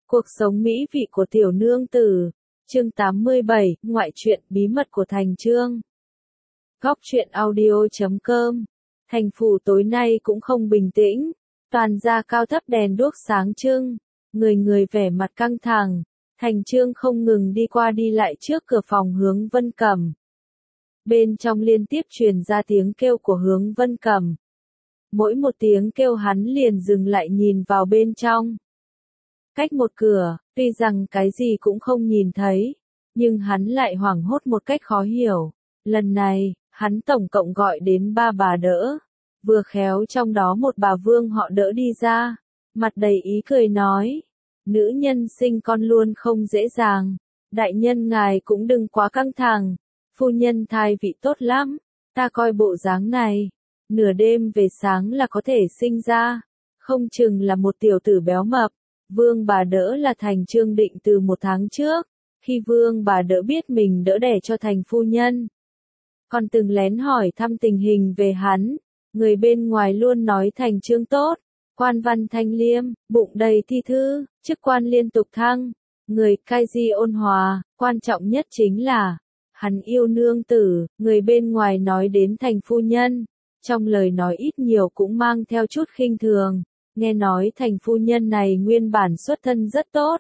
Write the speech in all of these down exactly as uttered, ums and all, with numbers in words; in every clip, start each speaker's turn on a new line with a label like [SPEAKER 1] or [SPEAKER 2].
[SPEAKER 1] Cuộc sống mỹ vị của tiểu nương tử. Chương tám mươi bảy, ngoại truyện bí mật của Thành Chương. Góc truyện audio.com. Thành phủ tối nay cũng không bình tĩnh, toàn ra cao thấp đèn đuốc sáng trưng, người người vẻ mặt căng thẳng. Thành Chương không ngừng đi qua đi lại trước cửa phòng Hướng Vân Cẩm. Bên trong liên tiếp truyền ra tiếng kêu của Hướng Vân Cẩm. Mỗi một tiếng kêu hắn liền dừng lại nhìn vào bên trong. Cách một cửa, tuy rằng cái gì cũng không nhìn thấy, nhưng hắn lại hoảng hốt một cách khó hiểu. Lần này, hắn tổng cộng gọi đến ba bà đỡ. Vừa khéo trong đó một bà Vương họ Đỡ đi ra, mặt đầy ý cười nói. Nữ nhân sinh con luôn không dễ dàng. Đại nhân ngài cũng đừng quá căng thẳng. Phu nhân thai vị tốt lắm. Ta coi bộ dáng này. Nửa đêm về sáng là có thể sinh ra. Không chừng là một tiểu tử béo mập. Vương bà Đỡ là Thành Chương định từ một tháng trước. Khi Vương bà Đỡ biết mình đỡ đẻ cho Thành phu nhân, còn từng lén hỏi thăm tình hình về hắn. Người bên ngoài luôn nói Thành Chương tốt, quan văn thanh liêm, bụng đầy thi thư, chức quan liên tục thăng, người cai di ôn hòa, quan trọng nhất chính là hắn yêu nương tử. Người bên ngoài nói đến Thành phu nhân, trong lời nói ít nhiều cũng mang theo chút khinh thường. Nghe nói Thành phu nhân này nguyên bản xuất thân rất tốt.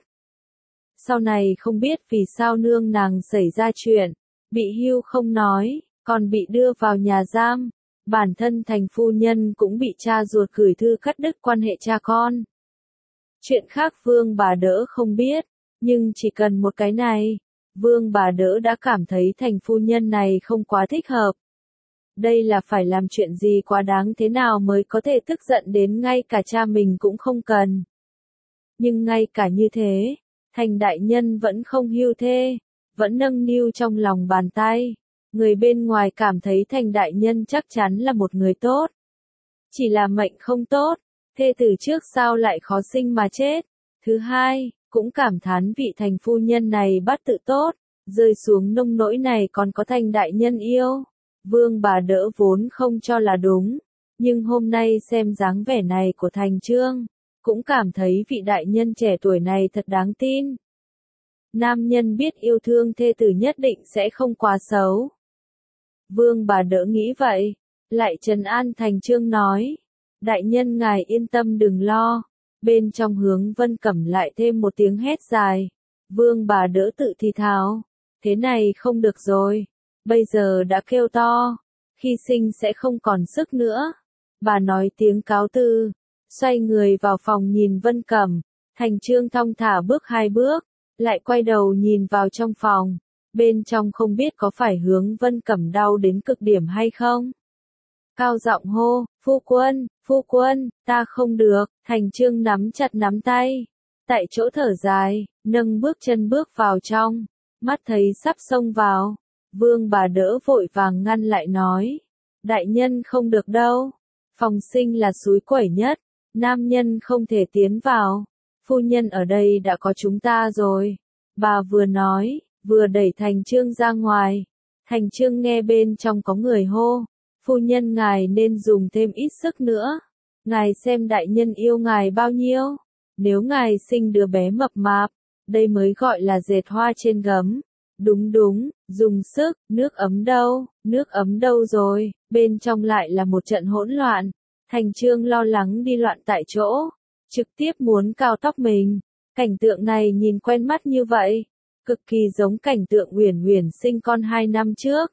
[SPEAKER 1] Sau này không biết vì sao nương nàng xảy ra chuyện, bị hưu không nói, còn bị đưa vào nhà giam. Bản thân Thành phu nhân cũng bị cha ruột gửi thư cắt đứt quan hệ cha con. Chuyện khác Vương bà Đỡ không biết, nhưng chỉ cần một cái này, Vương bà Đỡ đã cảm thấy Thành phu nhân này không quá thích hợp. Đây là phải làm chuyện gì quá đáng thế nào mới có thể tức giận đến ngay cả cha mình cũng không cần. Nhưng ngay cả như thế, Thành đại nhân vẫn không hưu thê, vẫn nâng niu trong lòng bàn tay. Người bên ngoài cảm thấy Thành đại nhân chắc chắn là một người tốt. Chỉ là mệnh không tốt, thê từ trước sao lại khó sinh mà chết. Thứ hai, cũng cảm thán vị Thành phu nhân này bắt tự tốt, rơi xuống nông nỗi này còn có Thành đại nhân yêu. Vương bà Đỡ vốn không cho là đúng, nhưng hôm nay xem dáng vẻ này của Thành Chương, cũng cảm thấy vị đại nhân trẻ tuổi này thật đáng tin. Nam nhân biết yêu thương thê tử nhất định sẽ không quá xấu. Vương bà Đỡ nghĩ vậy, lại trấn an Thành Chương nói, đại nhân ngài yên tâm đừng lo. Bên trong Hướng Vân Cẩm lại thêm một tiếng hét dài. Vương bà Đỡ tự thì thào, thế này không được rồi. Bây giờ đã kêu to, khi sinh sẽ không còn sức nữa. Bà nói tiếng cáo từ, xoay người vào phòng nhìn Vân Cẩm. Thành Chương thong thả bước hai bước, lại quay đầu nhìn vào trong phòng. Bên trong không biết có phải Hướng Vân Cẩm đau đến cực điểm hay không. Cao giọng hô, phu quân, phu quân, ta không được. Thành Chương nắm chặt nắm tay, tại chỗ thở dài, nâng bước chân bước vào trong, mắt thấy sắp xông vào. Vương bà Đỡ vội vàng ngăn lại nói, đại nhân không được đâu, phòng sinh là suối quẩy nhất, nam nhân không thể tiến vào, phu nhân ở đây đã có chúng ta rồi. Bà vừa nói, vừa đẩy Thành Chương ra ngoài. Thành Chương nghe bên trong có người hô, phu nhân ngài nên dùng thêm ít sức nữa, ngài xem đại nhân yêu ngài bao nhiêu, nếu ngài sinh đứa bé mập mạp, đây mới gọi là dệt hoa trên gấm. Đúng đúng, dùng sức, nước ấm đâu, nước ấm đâu rồi. Bên trong lại là một trận hỗn loạn. Thành Chương lo lắng đi loạn tại chỗ, trực tiếp muốn cào tóc mình. Cảnh tượng này nhìn quen mắt như vậy, cực kỳ giống cảnh tượng Uyển Uyển sinh con hai năm trước.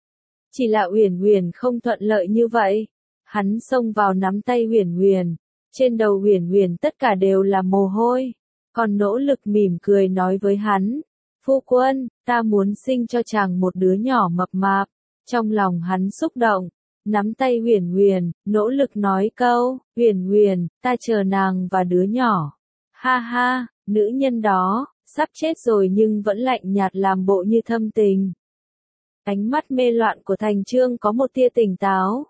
[SPEAKER 1] Chỉ là Uyển Uyển không thuận lợi như vậy. Hắn xông vào nắm tay Uyển Uyển, trên đầu Uyển Uyển tất cả đều là mồ hôi, còn nỗ lực mỉm cười nói với hắn, phu quân, ta muốn sinh cho chàng một đứa nhỏ mập mạp. Trong lòng hắn xúc động, nắm tay Uyển Uyển, nỗ lực nói câu, Uyển Uyển, ta chờ nàng và đứa nhỏ. Ha ha, nữ nhân đó, sắp chết rồi nhưng vẫn lạnh nhạt làm bộ như thâm tình. Ánh mắt mê loạn của Thành Chương có một tia tỉnh táo.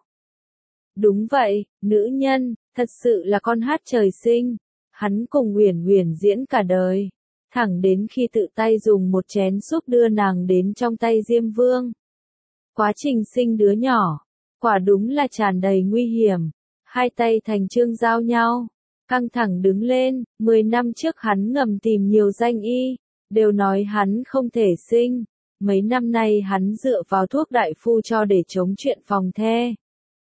[SPEAKER 1] Đúng vậy, nữ nhân, thật sự là con hát trời sinh. Hắn cùng Uyển Uyển diễn cả đời, thẳng đến khi tự tay dùng một chén súp đưa nàng đến trong tay Diêm Vương. Quá trình sinh đứa nhỏ, quả đúng là tràn đầy nguy hiểm. Hai tay Thành Chương giao nhau, căng thẳng đứng lên, mười năm trước hắn ngầm tìm nhiều danh y, đều nói hắn không thể sinh. Mấy năm nay hắn dựa vào thuốc đại phu cho để chống chuyện phòng the.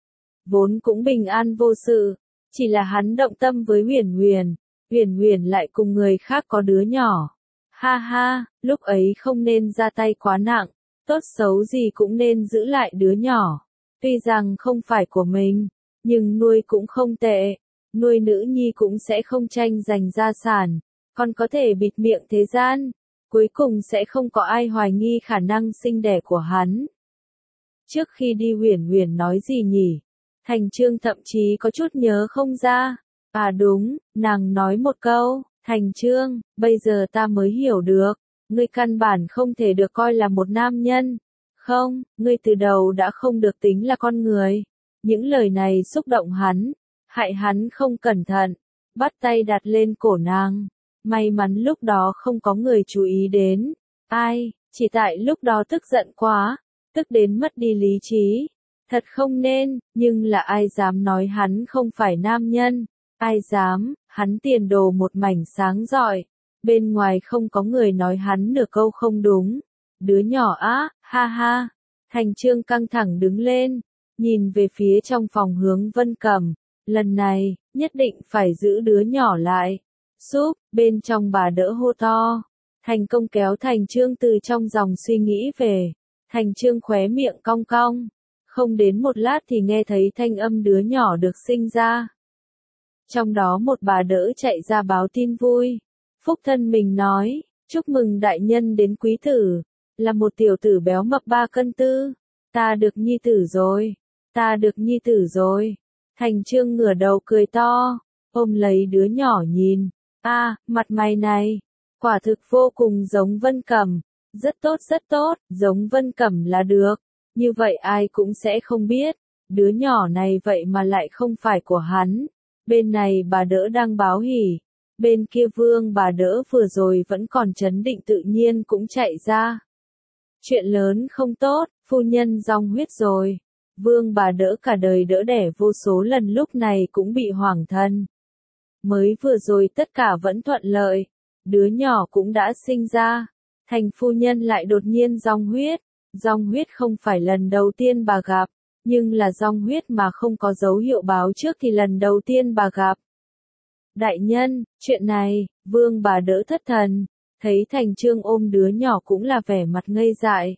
[SPEAKER 1] Vốn cũng bình an vô sự, chỉ là hắn động tâm với Huyền Huyền, Huyền Huyền lại cùng người khác có đứa nhỏ. Ha ha, lúc ấy không nên ra tay quá nặng, tốt xấu gì cũng nên giữ lại đứa nhỏ. Tuy rằng không phải của mình, nhưng nuôi cũng không tệ, nuôi nữ nhi cũng sẽ không tranh giành gia sản, còn có thể bịt miệng thế gian, cuối cùng sẽ không có ai hoài nghi khả năng sinh đẻ của hắn. Trước khi đi Huyền Huyền nói gì nhỉ? Thành Trương thậm chí có chút nhớ không ra. À đúng, nàng nói một câu, Thành Trương, bây giờ ta mới hiểu được, ngươi căn bản không thể được coi là một nam nhân. Không, ngươi từ đầu đã không được tính là con người. Những lời này xúc động hắn, hại hắn không cẩn thận, bắt tay đặt lên cổ nàng. May mắn lúc đó không có người chú ý đến. Ai, chỉ tại lúc đó tức giận quá, tức đến mất đi lý trí. Thật không nên, nhưng là ai dám nói hắn không phải nam nhân, ai dám, hắn tiền đồ một mảnh sáng rọi, bên ngoài không có người nói hắn nửa câu không đúng. Đứa nhỏ á, ha ha, Thành Trương căng thẳng đứng lên, nhìn về phía trong phòng hướng Vân Cẩm, lần này, nhất định phải giữ đứa nhỏ lại. Súp, bên trong bà đỡ hô to, thành công kéo Thành Trương từ trong dòng suy nghĩ về, Thành Trương khóe miệng cong cong. Không đến một lát thì nghe thấy thanh âm đứa nhỏ được sinh ra. Trong đó một bà đỡ chạy ra báo tin vui. Phúc thân mình nói, chúc mừng đại nhân đến quý tử, là một tiểu tử béo mập ba cân tư. Ta được nhi tử rồi, ta được nhi tử rồi. Thành Trương ngửa đầu cười to, ôm lấy đứa nhỏ nhìn. A, à, mặt mày này, quả thực vô cùng giống Vân Cẩm. Rất tốt rất tốt, giống Vân Cẩm là được. Như vậy ai cũng sẽ không biết, đứa nhỏ này vậy mà lại không phải của hắn. Bên này bà đỡ đang báo hỉ, bên kia Vương bà đỡ vừa rồi vẫn còn trấn định tự nhiên cũng chạy ra. Chuyện lớn không tốt, phu nhân dòng huyết rồi. Vương bà đỡ cả đời đỡ đẻ vô số lần lúc này cũng bị hoảng thân. Mới vừa rồi tất cả vẫn thuận lợi, đứa nhỏ cũng đã sinh ra, thành phu nhân lại đột nhiên dòng huyết. Dòng huyết không phải lần đầu tiên bà gặp, nhưng là dòng huyết mà không có dấu hiệu báo trước thì lần đầu tiên bà gặp. Đại nhân, chuyện này, Vương bà đỡ thất thần, thấy Thành Trương ôm đứa nhỏ cũng là vẻ mặt ngây dại.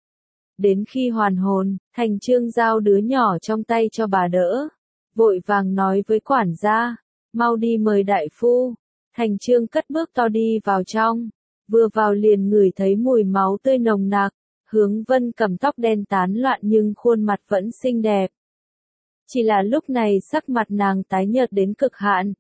[SPEAKER 1] Đến khi hoàn hồn, Thành Trương giao đứa nhỏ trong tay cho bà đỡ, vội vàng nói với quản gia, mau đi mời đại phu. Thành Trương cất bước to đi vào trong, vừa vào liền ngửi thấy mùi máu tươi nồng nặc. Hướng Vân Cẩm tóc đen tán loạn nhưng khuôn mặt vẫn xinh đẹp. Chỉ là lúc này sắc mặt nàng tái nhợt đến cực hạn.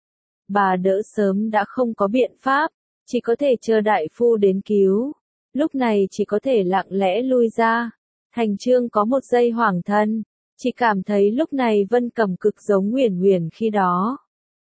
[SPEAKER 1] Bà đỡ sớm đã không có biện pháp, chỉ có thể chờ đại phu đến cứu. Lúc này chỉ có thể lặng lẽ lui ra. Thành Trương có một giây hoảng thân, chỉ cảm thấy lúc này Vân Cẩm cực giống Huyền Huyền khi đó.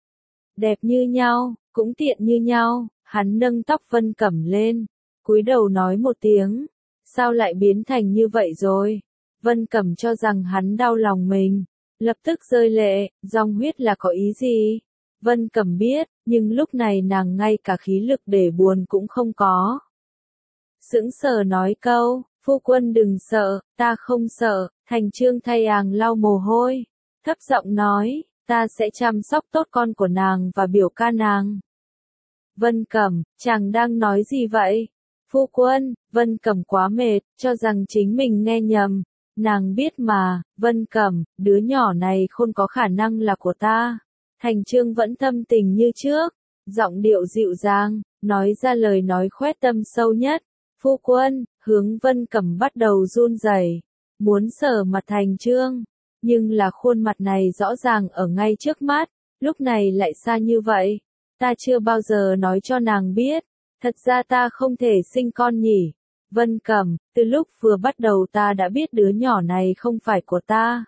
[SPEAKER 1] Đẹp như nhau, cũng tiện như nhau, hắn nâng tóc Vân Cẩm lên, cúi đầu nói một tiếng. Sao lại biến thành như vậy rồi? Vân Cẩm cho rằng hắn đau lòng mình, lập tức rơi lệ, dòng huyết là có ý gì? Vân Cẩm biết, nhưng lúc này nàng ngay cả khí lực để buồn cũng không có. Sững sờ nói câu, phu quân đừng sợ, ta không sợ. Thành Trương thay àng lau mồ hôi, thấp giọng nói, ta sẽ chăm sóc tốt con của nàng và biểu ca nàng. Vân Cẩm, chàng đang nói gì vậy? Phu quân, Vân Cẩm quá mệt, cho rằng chính mình nghe nhầm. Nàng biết mà, Vân Cẩm, đứa nhỏ này không có khả năng là của ta. Thành Trương vẫn thâm tình như trước, giọng điệu dịu dàng, nói ra lời nói khoét tâm sâu nhất. Phu quân, hướng Vân Cẩm bắt đầu run rẩy, muốn sờ mặt Thành Trương, nhưng là khuôn mặt này rõ ràng ở ngay trước mắt, lúc này lại xa như vậy. Ta chưa bao giờ nói cho nàng biết. Thật ra ta không thể sinh con nhỉ. Vân Cẩm, từ lúc vừa bắt đầu ta đã biết đứa nhỏ này không phải của ta.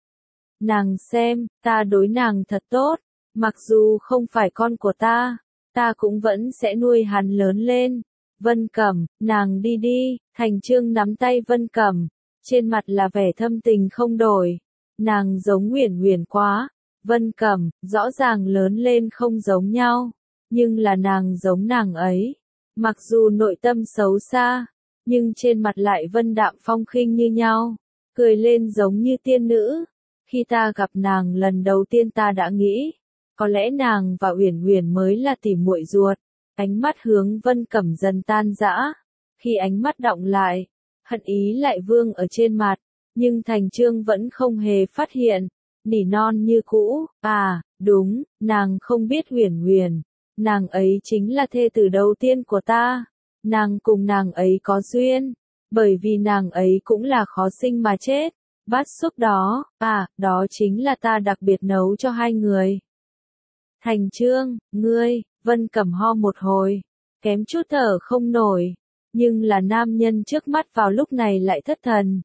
[SPEAKER 1] Nàng xem, ta đối nàng thật tốt, mặc dù không phải con của ta, ta cũng vẫn sẽ nuôi hắn lớn lên. Vân Cẩm, nàng đi đi. Thành Trương nắm tay Vân Cẩm, trên mặt là vẻ thâm tình không đổi. Nàng giống Huyền Huyền quá, Vân Cẩm, rõ ràng lớn lên không giống nhau, nhưng là nàng giống nàng ấy. Mặc dù nội tâm xấu xa, nhưng trên mặt lại vân đạm phong khinh như nhau, cười lên giống như tiên nữ. Khi ta gặp nàng lần đầu tiên ta đã nghĩ, có lẽ nàng và Uyển Uyển mới là tỉ muội ruột. Ánh mắt hướng Vân Cẩm dần tan rã, khi ánh mắt đọng lại, hận ý lại vương ở trên mặt, nhưng Thành Chương vẫn không hề phát hiện, nỉ non như cũ, à, đúng, nàng không biết Uyển Uyển, nàng ấy chính là thê tử đầu tiên của ta, nàng cùng nàng ấy có duyên, bởi vì nàng ấy cũng là khó sinh mà chết, bát xúc đó, à, đó chính là ta đặc biệt nấu cho hai người. Thành Chương, ngươi, Vân Cẩm ho một hồi, kém chút thở không nổi, nhưng là nam nhân trước mắt vào lúc này lại thất thần.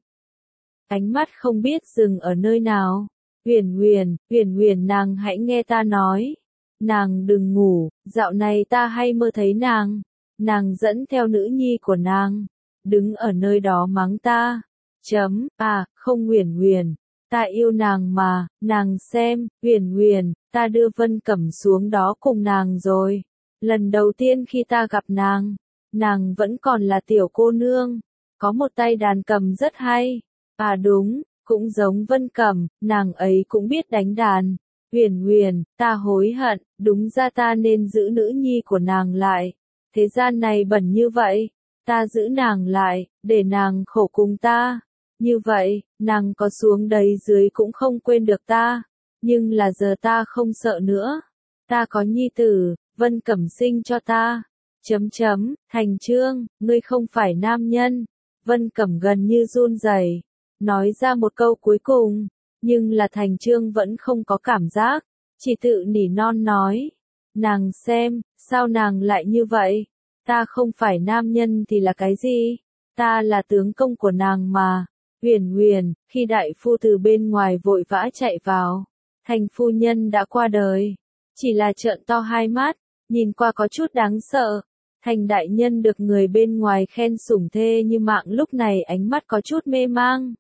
[SPEAKER 1] Ánh mắt không biết dừng ở nơi nào. Uyển Uyển, Uyển Uyển nàng hãy nghe ta nói. Nàng đừng ngủ, dạo này ta hay mơ thấy nàng. Nàng dẫn theo nữ nhi của nàng, đứng ở nơi đó mắng ta. Chấm, à, không Uyển Uyển, ta yêu nàng mà, nàng xem, Uyển Uyển, ta đưa Vân Cẩm xuống đó cùng nàng rồi. Lần đầu tiên khi ta gặp nàng, nàng vẫn còn là tiểu cô nương, có một tay đàn cầm rất hay. À đúng, cũng giống Vân Cẩm, nàng ấy cũng biết đánh đàn. Uyển Uyển, ta hối hận, đúng ra ta nên giữ nữ nhi của nàng lại. Thế gian này bẩn như vậy, ta giữ nàng lại, để nàng khổ cùng ta. Như vậy, nàng có xuống đấy dưới cũng không quên được ta. Nhưng là giờ ta không sợ nữa. Ta có nhi tử, Vân Cẩm sinh cho ta. Chấm chấm, Thành Chương, ngươi không phải nam nhân. Vân Cẩm gần như run rẩy, nói ra một câu cuối cùng, nhưng là Thành Chương vẫn không có cảm giác, chỉ tự nỉ non nói. Nàng xem, sao nàng lại như vậy? Ta không phải nam nhân thì là cái gì? Ta là tướng công của nàng mà. Uyển Uyển, khi đại phu từ bên ngoài vội vã chạy vào, Thành phu nhân đã qua đời. Chỉ là trợn to hai mắt, nhìn qua có chút đáng sợ. Thành đại nhân được người bên ngoài khen sủng thê như mạng lúc này ánh mắt có chút mê mang.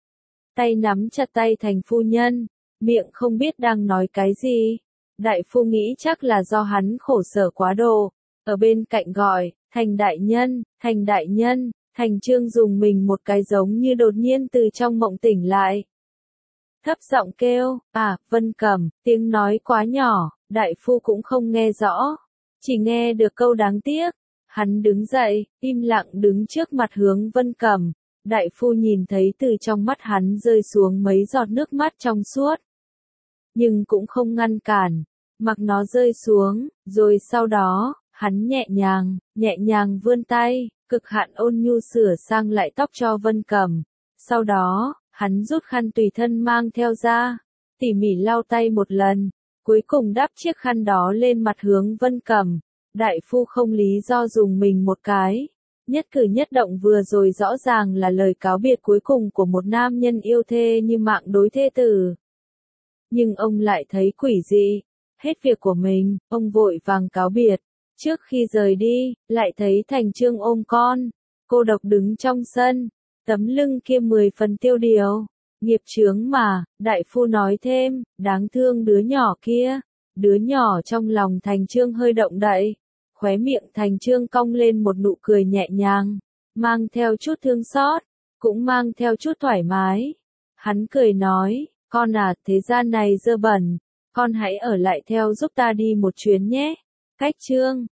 [SPEAKER 1] Tay nắm chặt tay Thành phu nhân, miệng không biết đang nói cái gì. Đại phu nghĩ chắc là do hắn khổ sở quá độ, ở bên cạnh gọi, Thành đại nhân, Thành đại nhân. Thành Chương dùng mình một cái giống như đột nhiên từ trong mộng tỉnh lại. Thấp giọng kêu, à, Vân Cẩm, tiếng nói quá nhỏ, đại phu cũng không nghe rõ. Chỉ nghe được câu đáng tiếc. Hắn đứng dậy, im lặng đứng trước mặt hướng Vân Cẩm. Đại phu nhìn thấy từ trong mắt hắn rơi xuống mấy giọt nước mắt trong suốt. Nhưng cũng không ngăn cản, mặc nó rơi xuống, rồi sau đó, hắn nhẹ nhàng, nhẹ nhàng vươn tay, cực hạn ôn nhu sửa sang lại tóc cho Vân Cẩm. Sau đó, hắn rút khăn tùy thân mang theo ra, tỉ mỉ lau tay một lần, cuối cùng đắp chiếc khăn đó lên mặt hướng Vân Cẩm. Đại phu không lý do dùng mình một cái. Nhất cử nhất động vừa rồi rõ ràng là lời cáo biệt cuối cùng của một nam nhân yêu thê như mạng đối thê tử. Nhưng ông lại thấy quỷ dị. Hết việc của mình, ông vội vàng cáo biệt. Trước khi rời đi, lại thấy Thành Chương ôm con. Cô độc đứng trong sân. Tấm lưng kia mười phần tiêu điều. Nghiệp chướng mà, đại phu nói thêm, đáng thương đứa nhỏ kia. Đứa nhỏ trong lòng Thành Chương hơi động đậy. Khóe miệng Thành Chương cong lên một nụ cười nhẹ nhàng, mang theo chút thương xót, cũng mang theo chút thoải mái. Hắn cười nói, con à, thế gian này dơ bẩn, con hãy ở lại theo giúp ta đi một chuyến nhé. Cách Chương